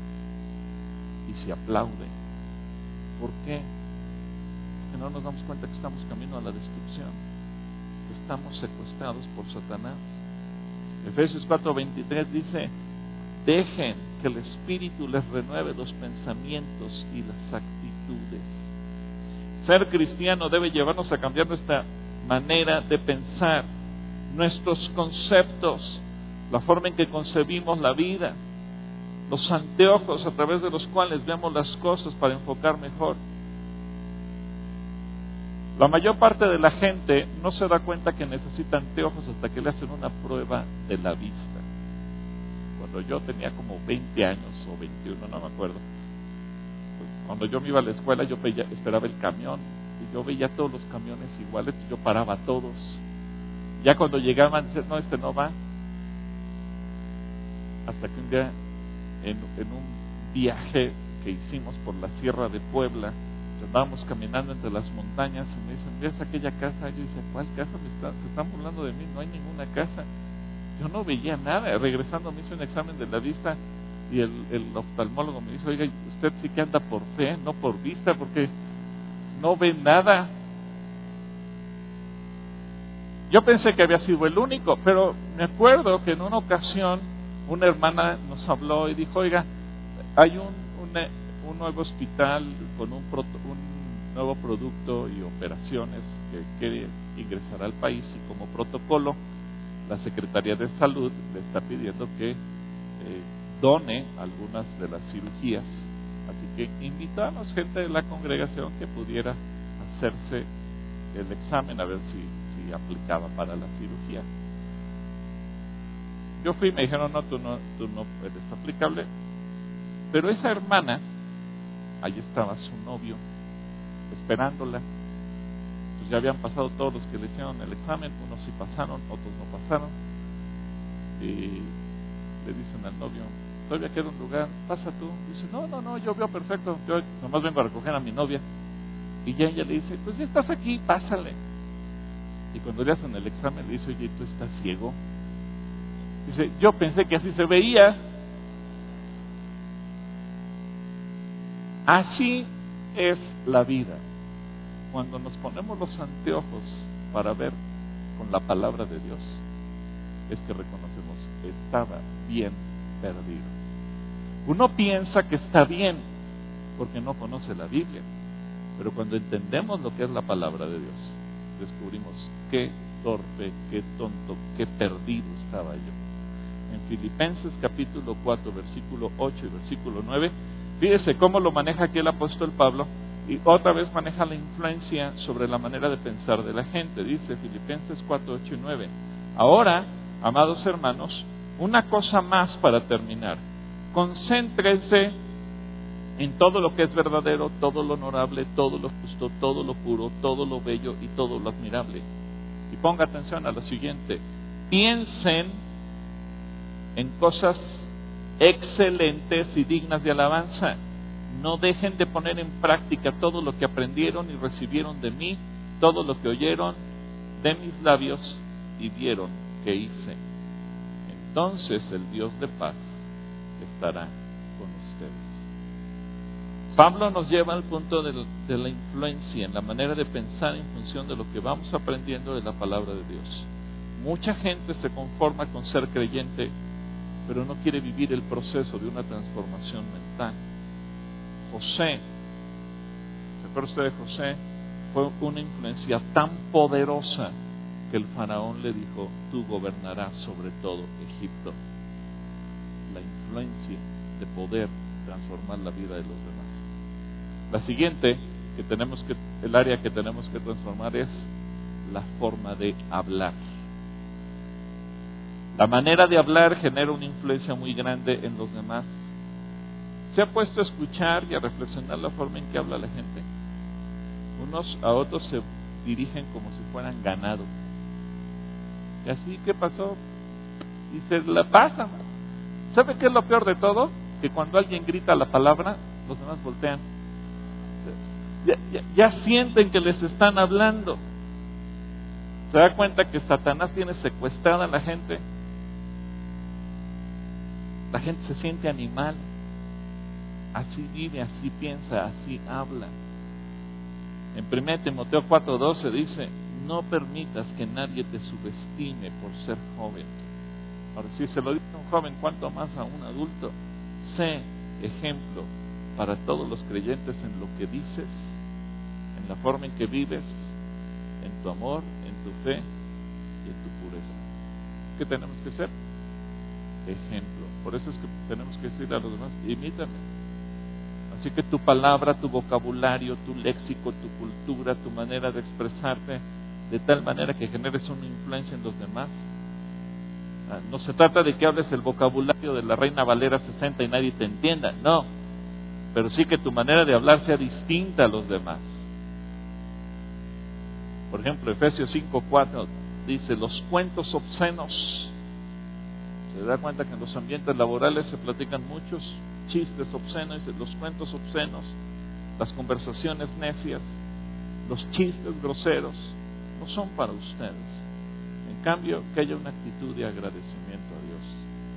[SPEAKER 1] Y se aplaude. ¿Por qué? Porque no nos damos cuenta que estamos camino a la destrucción, que estamos secuestrados por Satanás. Efesios cuatro veintitrés dice: dejen que el Espíritu les renueve los pensamientos y las actitudes. Ser cristiano debe llevarnos a cambiar nuestra manera de pensar, nuestros conceptos, la forma en que concebimos la vida, los anteojos a través de los cuales vemos las cosas para enfocar mejor. La mayor parte de la gente no se da cuenta que necesita anteojos hasta que le hacen una prueba de la vista. Cuando yo tenía como veinte años o veintiuno, no me acuerdo, cuando yo me iba a la escuela, yo veía, esperaba el camión y yo veía todos los camiones iguales, yo paraba a todos. Ya cuando llegaban, decían: no, este no va. Hasta que un día, en, en un viaje que hicimos por la Sierra de Puebla, andábamos caminando entre las montañas y me dicen: ¿ves aquella casa? Yo decía: ¿cuál casa? Me está, se están burlando de mí, no hay ninguna casa. Yo no veía nada. Regresando me hice un examen de la vista y el, el oftalmólogo me dice: oiga, usted sí que anda por fe, no por vista, porque no ve nada. Yo pensé que había sido el único, pero me acuerdo que en una ocasión una hermana nos habló y dijo: oiga, hay un, un, un nuevo hospital con un, proto, un nuevo producto y operaciones que quiere ingresar al país, y como protocolo la Secretaría de Salud le está pidiendo que eh, done algunas de las cirugías. Así que invitamos gente de la congregación que pudiera hacerse el examen a ver si, si aplicaba para la cirugía. Yo fui y me dijeron, no, tú no, tú no eres aplicable. Pero esa hermana, ahí estaba su novio, esperándola. Pues ya habían pasado todos los que le hicieron el examen, unos sí pasaron, otros no pasaron. Y le dicen al novio, todavía queda un lugar, pasa tú. Dice, no, no, no, yo veo perfecto, yo nomás vengo a recoger a mi novia. Y ya ella le dice, pues ya estás aquí, pásale. Y cuando le hacen el examen le dice, oye, ¿tú estás ciego? Dice, yo pensé que así se veía. Así es la vida. Cuando nos ponemos los anteojos para ver con la palabra de Dios, es que reconocemos que estaba bien perdido. Uno piensa que está bien porque no conoce la Biblia, pero cuando entendemos lo que es la palabra de Dios, descubrimos qué torpe, qué tonto, qué perdido estaba yo. En Filipenses capítulo cuatro, versículo ocho y versículo nueve, fíjese cómo lo maneja aquí el apóstol Pablo, y otra vez maneja la influencia sobre la manera de pensar de la gente. Dice Filipenses cuatro, ocho y nueve, ahora, amados hermanos, una cosa más para terminar, concéntrense en todo lo que es verdadero, todo lo honorable, todo lo justo, todo lo puro, todo lo bello y todo lo admirable. Y ponga atención a lo siguiente, piensen en cosas excelentes y dignas de alabanza. No dejen de poner en práctica todo lo que aprendieron y recibieron de mí, todo lo que oyeron de mis labios y vieron que hice. Entonces el Dios de paz estará con ustedes. Pablo nos lleva al punto de, de la influencia en la manera de pensar en función de lo que vamos aprendiendo de la palabra de Dios. Mucha gente se conforma con ser creyente, pero no quiere vivir el proceso de una transformación mental. José, ¿se acuerda usted de José? Fue una influencia tan poderosa que el faraón le dijo, tú gobernarás sobre todo Egipto. La influencia de poder transformar la vida de los demás. La siguiente, que tenemos que, el área que tenemos que transformar es la forma de hablar. La manera de hablar genera una influencia muy grande en los demás. ¿Se ha puesto a escuchar y a reflexionar la forma en que habla la gente? Unos a otros se dirigen como si fueran ganado. Y así, ¿qué pasó? Y se la pasan. ¿Sabe qué es lo peor de todo? Que cuando alguien grita la palabra, los demás voltean. Ya, ya, ya sienten que les están hablando. ¿Se da cuenta que Satanás tiene secuestrada a la gente? La gente se siente animal. Así vive, así piensa, así habla. En primera Timoteo cuatro doce dice, no permitas que nadie te subestime por ser joven. Ahora, si se lo dice a un joven, ¿cuánto más a un adulto? Sé ejemplo para todos los creyentes en lo que dices, en la forma en que vives, en tu amor, en tu fe y en tu pureza. ¿Qué tenemos que ser? Ejemplo. Por eso es que tenemos que decirle a los demás, imítame. Así que tu palabra, tu vocabulario, tu léxico, tu cultura, tu manera de expresarte, de tal manera que generes una influencia en los demás. No se trata de que hables el vocabulario de la Reina Valera sesenta y nadie te entienda, no. Pero sí que tu manera de hablar sea distinta a los demás. Por ejemplo, Efesios cinco cuatro dice, los cuentos obscenos. Se da cuenta que en los ambientes laborales se platican muchos chistes obscenos, los cuentos obscenos, las conversaciones necias, los chistes groseros, no son para ustedes. En cambio, que haya una actitud de agradecimiento a Dios.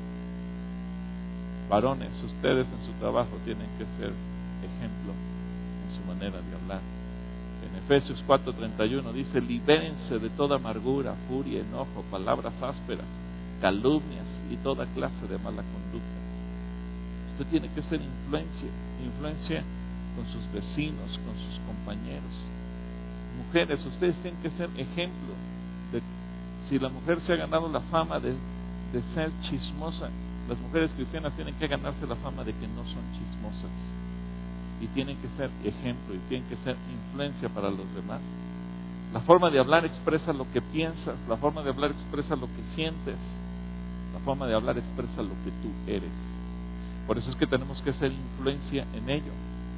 [SPEAKER 1] Varones, ustedes en su trabajo tienen que ser ejemplo en su manera de hablar. En Efesios cuatro treinta y uno dice, libérense de toda amargura, furia, enojo, palabras ásperas, calumnias y toda clase de mala conducta. Usted tiene que ser influencia, influencia con sus vecinos, con sus compañeros. Mujeres, ustedes tienen que ser ejemplo de, si la mujer se ha ganado la fama de, de ser chismosa, las mujeres cristianas tienen que ganarse la fama de que no son chismosas, y tienen que ser ejemplo, y tienen que ser influencia para los demás. La forma de hablar expresa lo que piensas, la forma de hablar expresa lo que sientes, la forma de hablar expresa lo que tú eres. Por eso es que tenemos que ser influencia en ello.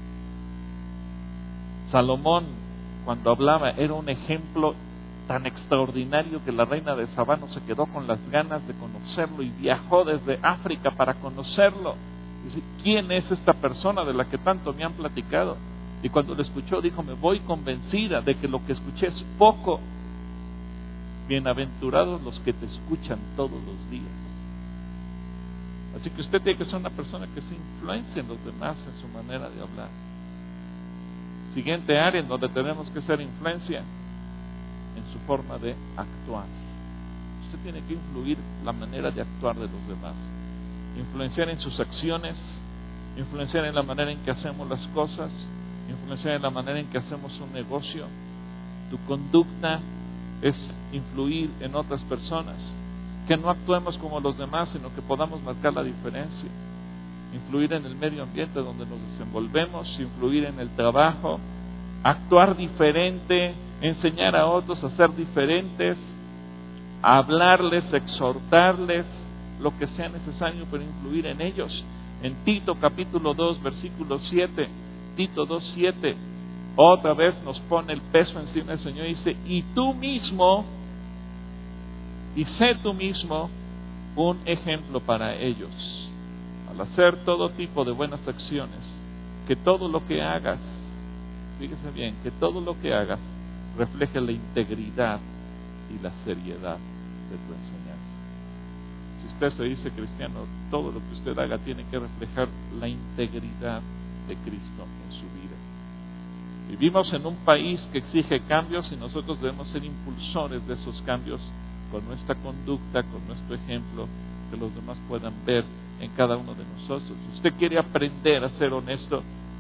[SPEAKER 1] Salomón, cuando hablaba, era un ejemplo tan extraordinario que la reina de Sabá no se quedó con las ganas de conocerlo y viajó desde África para conocerlo. Dice, ¿quién es esta persona de la que tanto me han platicado? Y cuando lo escuchó dijo, me voy convencida de que lo que escuché es poco. Bienaventurados los que te escuchan todos los días. Así que usted tiene que ser una persona que se influencia en los demás en su manera de hablar. Siguiente área en donde tenemos que ser influencia, en su forma de actuar. Usted tiene que influir la manera de actuar de los demás, influenciar en sus acciones, influenciar en la manera en que hacemos las cosas, influenciar en la manera en que hacemos un negocio. Tu conducta es influir en otras personas, que no actuemos como los demás, sino que podamos marcar la diferencia. Influir en el medio ambiente donde nos desenvolvemos, influir en el trabajo, actuar diferente, enseñar a otros a ser diferentes, a hablarles, exhortarles, lo que sea necesario para influir en ellos. En Tito capítulo dos, versículo siete, Tito dos, siete, otra vez nos pone el peso encima del Señor y dice, y tú mismo, y sé tú mismo un ejemplo para ellos, al hacer todo tipo de buenas acciones, que todo lo que hagas, fíjese bien, que todo lo que hagas refleje la integridad y la seriedad de tu enseñanza. Si usted se dice cristiano, todo lo que usted haga tiene que reflejar la integridad de Cristo en su vida. Vivimos en un país que exige cambios y nosotros debemos ser impulsores de esos cambios con nuestra conducta, con nuestro ejemplo, que los demás puedan ver en cada uno de nosotros. Si usted quiere aprender a ser honesto,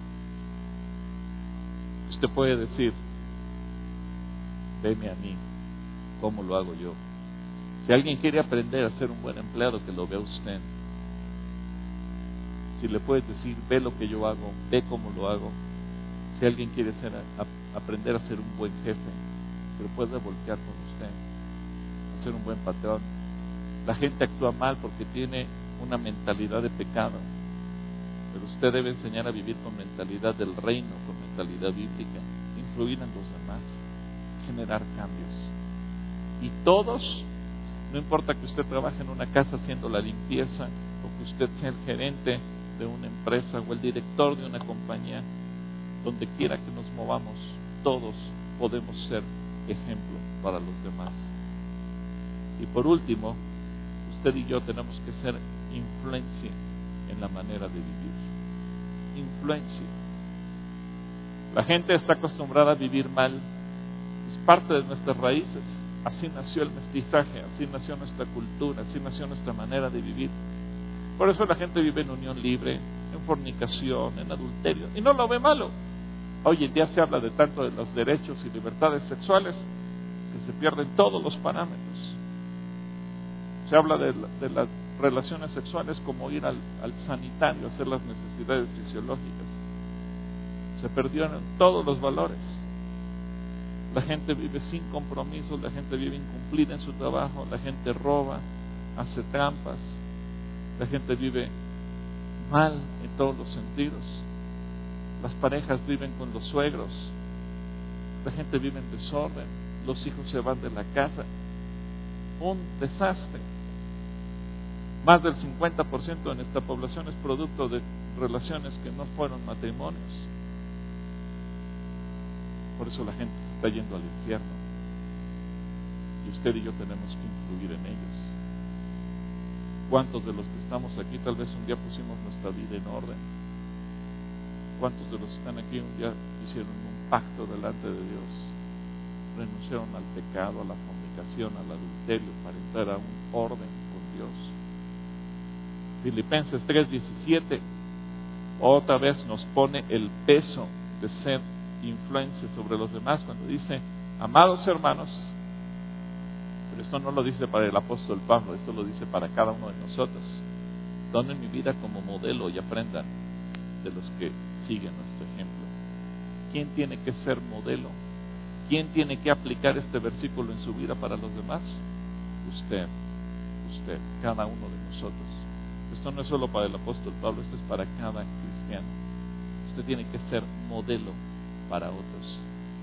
[SPEAKER 1] usted puede decir, veme a mí, ¿cómo lo hago yo? Si alguien quiere aprender a ser un buen empleado, que lo vea usted. Si le puedes decir, ve lo que yo hago, ve cómo lo hago. Si alguien quiere ser, a, aprender a ser un buen jefe, que lo puede voltear con usted, a ser un buen patrón. La gente actúa mal porque tiene una mentalidad de pecado, pero usted debe enseñar a vivir con mentalidad del reino, con mentalidad bíblica, influir en los demás, generar cambios. Y todos, no importa que usted trabaje en una casa haciendo la limpieza, o que usted sea el gerente de una empresa o el director de una compañía, donde quiera que nos movamos, todos podemos ser ejemplo para los demás. Y por último, usted y yo tenemos que ser influencia en la manera de vivir. Influencia. La gente está acostumbrada a vivir mal, es parte de nuestras raíces. Así nació el mestizaje, así nació nuestra cultura, así nació nuestra manera de vivir. Por eso la gente vive en unión libre, en fornicación, en adulterio, y no lo ve malo. Hoy en día se habla de tanto de los derechos y libertades sexuales que se pierden todos los parámetros. Se habla de, de las relaciones sexuales como ir al, al sanitario a hacer las necesidades fisiológicas. Se perdieron todos los valores. La gente vive sin compromisos, la gente vive incumplida en su trabajo, la gente roba, hace trampas, la gente vive mal en todos los sentidos. Las parejas viven con los suegros, la gente vive en desorden, los hijos se van de la casa. Un desastre. Más del cincuenta por ciento de nuestra población es producto de relaciones que no fueron matrimonios. Por eso la gente se está yendo al infierno. Y usted y yo tenemos que influir en ellos. ¿Cuántos de los que estamos aquí tal vez un día pusimos nuestra vida en orden? ¿Cuántos de los que están aquí un día hicieron un pacto delante de Dios? Renunciaron al pecado, a la fornicación, al adulterio para entrar a un orden con Dios. Filipenses tres diecisiete otra vez nos pone el peso de ser influencia sobre los demás cuando dice, amados hermanos, pero esto no lo dice para el apóstol Pablo, esto lo dice para cada uno de nosotros. Tomen mi vida como modelo y aprendan de los que siguen nuestro ejemplo. ¿Quién tiene que ser modelo? ¿Quién tiene que aplicar este versículo en su vida para los demás? Usted, usted, cada uno de nosotros. Esto no es solo para el apóstol Pablo, esto es para cada cristiano. Usted tiene que ser modelo para otros.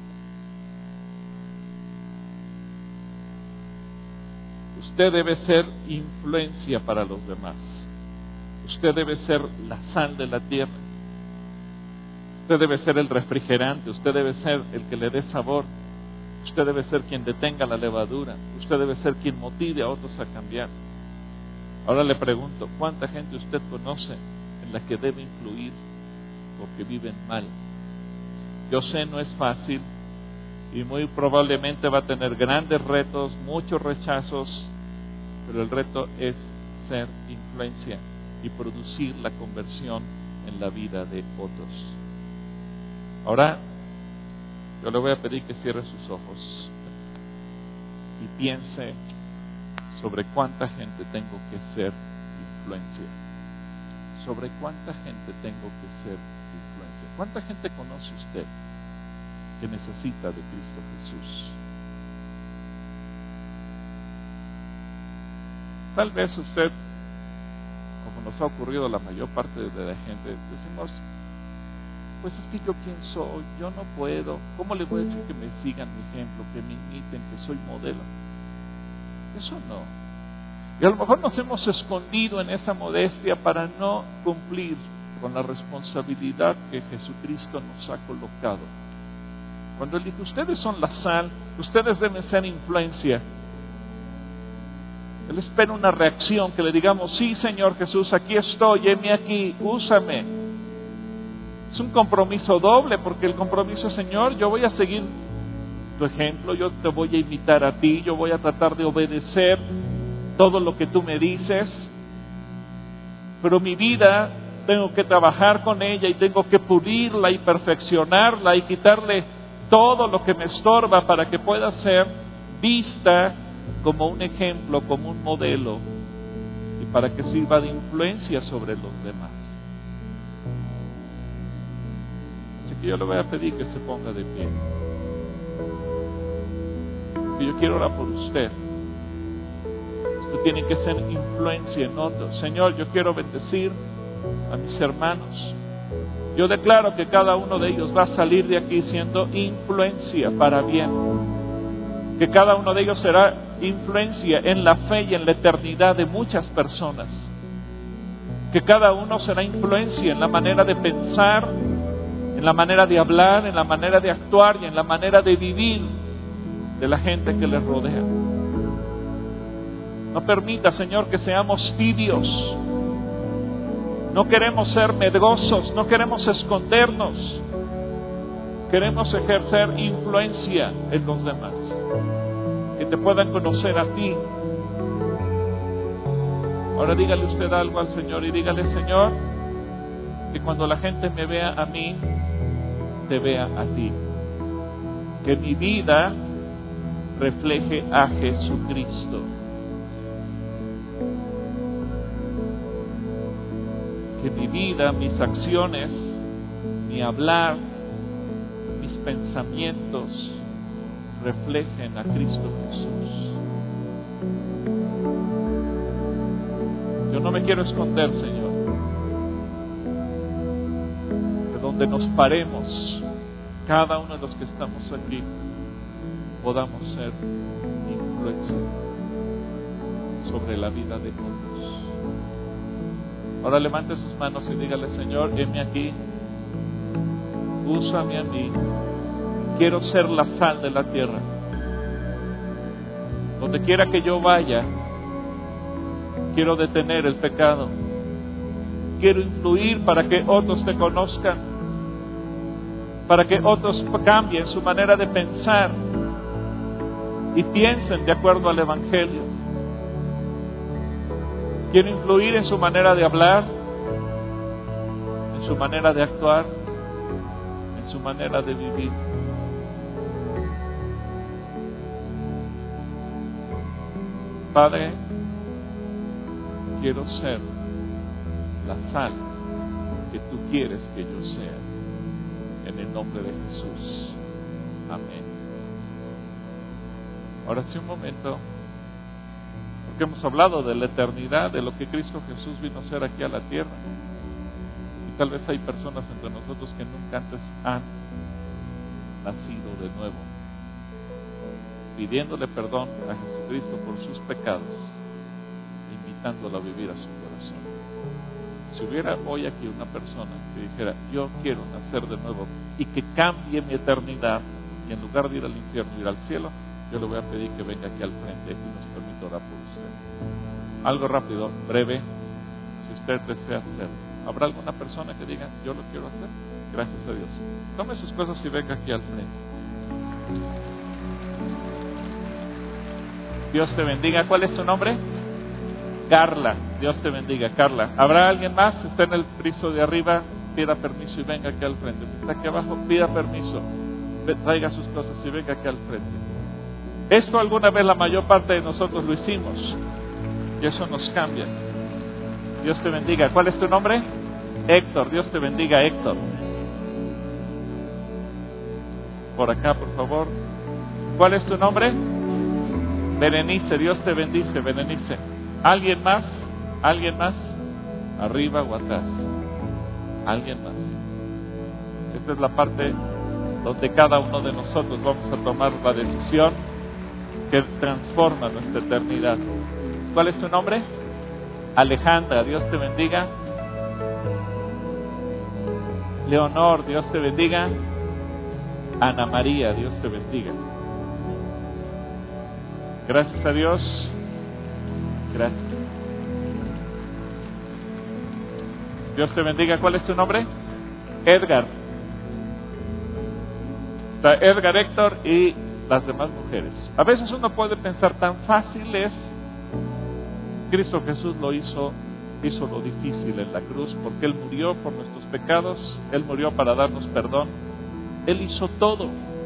[SPEAKER 1] Usted debe ser influencia para los demás. Usted debe ser la sal de la tierra. Usted debe ser el refrigerante. Usted debe ser el que le dé sabor. Usted debe ser quien detenga la levadura. Usted debe ser quien motive a otros a cambiar. Ahora le pregunto, ¿cuánta gente usted conoce en la que debe influir porque viven mal? Yo sé, no es fácil y muy probablemente va a tener grandes retos, muchos rechazos, pero el reto es ser influencia y producir la conversión en la vida de otros. Ahora, yo le voy a pedir que cierre sus ojos y piense sobre cuánta gente tengo que ser influencia. Sobre cuánta gente tengo que ser influencia. ¿Cuánta gente conoce usted que necesita de Cristo Jesús? Tal vez usted, como nos ha ocurrido a la mayor parte de la gente, decimos, pues es que yo quién soy, yo no puedo, ¿cómo le voy a decir que me sigan mi ejemplo, que me imiten, que soy modelo? Eso no. Y a lo mejor nos hemos escondido en esa modestia para no cumplir con la responsabilidad que Jesucristo nos ha colocado. Cuando Él dijo, ustedes son la sal, ustedes deben ser influencia, Él espera una reacción, que le digamos, sí Señor Jesús, aquí estoy, heme aquí, úsame. Es un compromiso doble, porque el compromiso, Señor, yo voy a seguir tu ejemplo, yo te voy a imitar a ti, yo voy a tratar de obedecer todo lo que tú me dices, pero mi vida tengo que trabajar con ella y tengo que pulirla y perfeccionarla y quitarle todo lo que me estorba para que pueda ser vista como un ejemplo, como un modelo y para que sirva de influencia sobre los demás. Así que yo le voy a pedir que se ponga de pie. Que yo quiero orar por usted. Usted tiene que ser influencia en otros. Señor, yo quiero bendecir a mis hermanos. Yo declaro que cada uno de ellos va a salir de aquí siendo influencia para bien. Que cada uno de ellos será influencia en la fe y en la eternidad de muchas personas. Que cada uno será influencia en la manera de pensar, en la manera de hablar, en la manera de actuar y en la manera de vivir de la gente que les rodea. No permita, Señor, que seamos tibios. No queremos ser medrosos, no queremos escondernos. Queremos ejercer influencia en los demás. Que te puedan conocer a ti. Ahora dígale usted algo al Señor y dígale, Señor, que cuando la gente me vea a mí, te vea a ti. Que mi vida refleje a Jesucristo. Que mi vida, mis acciones, mi hablar, mis pensamientos reflejen a Cristo Jesús. Yo no me quiero esconder, Señor. De donde nos paremos, cada uno de los que estamos aquí, podamos ser influencia sobre la vida de otros. Ahora levante sus manos y dígale, Señor, heme aquí, úsame a mí, quiero ser la sal de la tierra. Donde quiera que yo vaya, quiero detener el pecado, quiero influir para que otros te conozcan, para que otros cambien su manera de pensar y piensen de acuerdo al Evangelio. Quiero influir en su manera de hablar, en en su manera de actuar, en su manera de vivir. Padre, quiero ser la sal que tú quieres que yo sea, en el nombre de Jesús. Amén. Ahora sí, un momento, porque hemos hablado de la eternidad, de lo que Cristo Jesús vino a hacer aquí a la tierra. Y tal vez hay personas entre nosotros que nunca antes han nacido de nuevo, pidiéndole perdón a Jesucristo por sus pecados, invitándolo a vivir a su corazón. Si hubiera hoy aquí una persona que dijera, yo quiero nacer de nuevo y que cambie mi eternidad, y en lugar de ir al infierno, ir al cielo, yo le voy a pedir que venga aquí al frente y nos permita orar por usted. Algo rápido, breve, si usted desea hacerlo. ¿Habrá alguna persona que diga, yo lo quiero hacer? Gracias a Dios. Tome sus cosas y venga aquí al frente. Dios te bendiga. ¿Cuál es tu nombre? Carla. Dios te bendiga, Carla. ¿Habrá alguien más? Está en el piso de arriba, pida permiso y venga aquí al frente. Si está aquí abajo, pida permiso, traiga sus cosas y venga aquí al frente. Esto alguna vez la mayor parte de nosotros lo hicimos, y eso nos cambia. Dios te bendiga. ¿Cuál es tu nombre? Héctor. Dios te bendiga, Héctor. Por acá, por favor. ¿Cuál es tu nombre? Berenice. Dios te bendice, Berenice. ¿Alguien más? ¿Alguien más? Arriba o atrás. ¿Alguien más? Esta es la parte donde cada uno de nosotros vamos a tomar la decisión que transforma nuestra eternidad. ¿Cuál es tu nombre? Alejandra. Dios te bendiga. Leonor. Dios te bendiga. Ana María. Dios te bendiga. Gracias a Dios. Gracias. Dios te bendiga. ¿Cuál es tu nombre? Edgar. Está Edgar, Héctor y las demás mujeres. A veces uno puede pensar, tan fácil es. Cristo Jesús lo hizo, hizo lo difícil en la cruz, porque Él murió por nuestros pecados, Él murió para darnos perdón, Él hizo todo.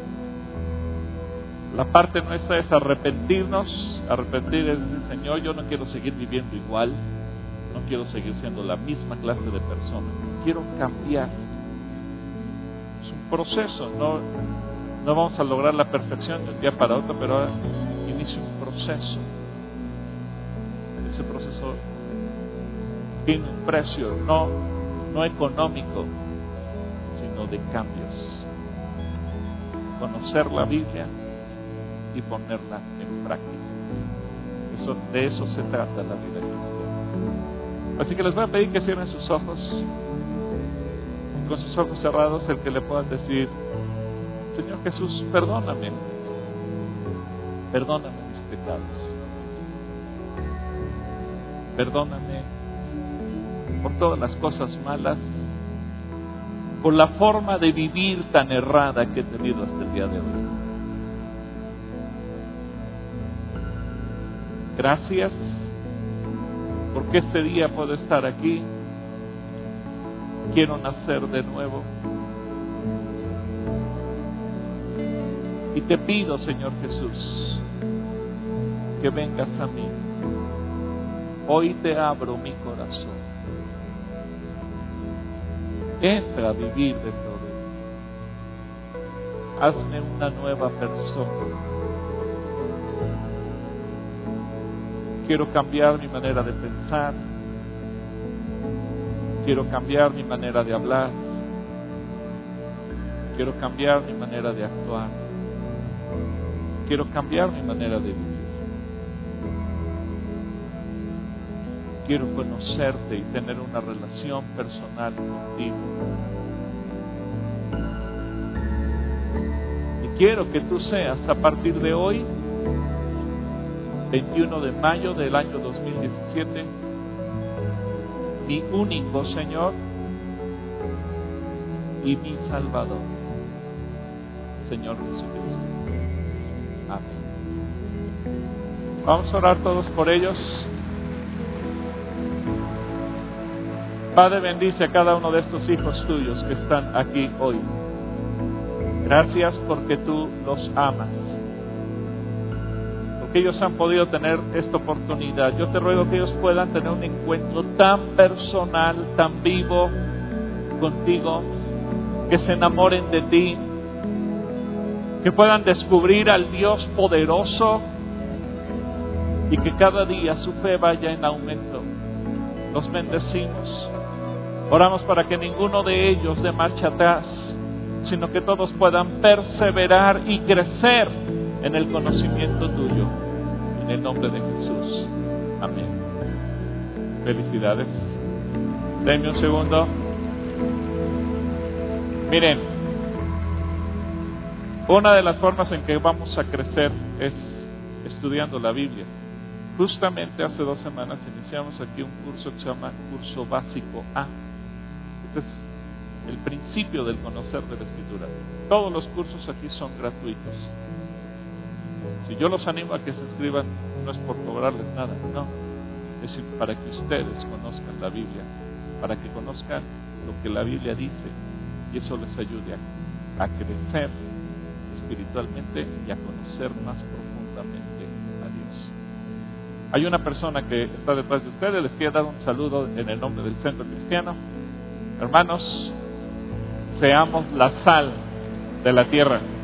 [SPEAKER 1] La parte nuestra es arrepentirnos, arrepentir es decir, Señor, yo no quiero seguir viviendo igual, no quiero seguir siendo la misma clase de persona, quiero cambiar. Es un proceso, no, no vamos a lograr la perfección de un día para otro, pero ahora inicia un proceso. Ese proceso tiene un precio, no, no económico, sino de cambios. Conocer la Biblia y ponerla en práctica. Eso, de eso se trata la vida cristiana. Así que les voy a pedir que cierren sus ojos. Con sus ojos cerrados, el que le puedan decir, Señor Jesús, perdóname. Perdóname mis pecados. Perdóname por todas las cosas malas, por la forma de vivir tan errada que he tenido hasta el día de hoy. Gracias, porque este día puedo estar aquí. Quiero nacer de nuevo. Y te pido, Señor Jesús, que vengas a mí. Hoy te abro mi corazón. Entra a vivir dentro de mí. Hazme una nueva persona. Quiero cambiar mi manera de pensar. Quiero cambiar mi manera de hablar. Quiero cambiar mi manera de actuar. Quiero cambiar mi manera de vivir. Quiero conocerte y tener una relación personal contigo. Y quiero que tú seas, a partir de hoy, veintiuno de mayo del año dos mil diecisiete, mi único Señor y mi Salvador, Señor Jesucristo. Amén. Vamos a orar todos por ellos. Padre, bendice a cada uno de estos hijos tuyos que están aquí hoy. Gracias porque tú los amas, porque ellos han podido tener esta oportunidad. Yo te ruego que ellos puedan tener un encuentro tan personal, tan vivo contigo, que se enamoren de ti, que puedan descubrir al Dios poderoso y que cada día su fe vaya en aumento. Los bendecimos. Oramos para que ninguno de ellos dé marcha atrás, sino que todos puedan perseverar y crecer en el conocimiento tuyo. En el nombre de Jesús. Amén. Felicidades. Denme un segundo. Miren, una de las formas en que vamos a crecer es estudiando la Biblia. Justamente hace dos semanas iniciamos aquí un curso que se llama Curso Básico A. Este es el principio del conocer de la Escritura. Todos los cursos aquí son gratuitos. Si yo los animo a que se inscriban, no es por cobrarles nada, no. Es para que ustedes conozcan la Biblia, para que conozcan lo que la Biblia dice, y eso les ayude a, a crecer espiritualmente y a conocer más profundamente a Dios. Hay una persona que está detrás de ustedes, les quiero dar un saludo en el nombre del Centro Cristiano. Hermanos, seamos la sal de la tierra.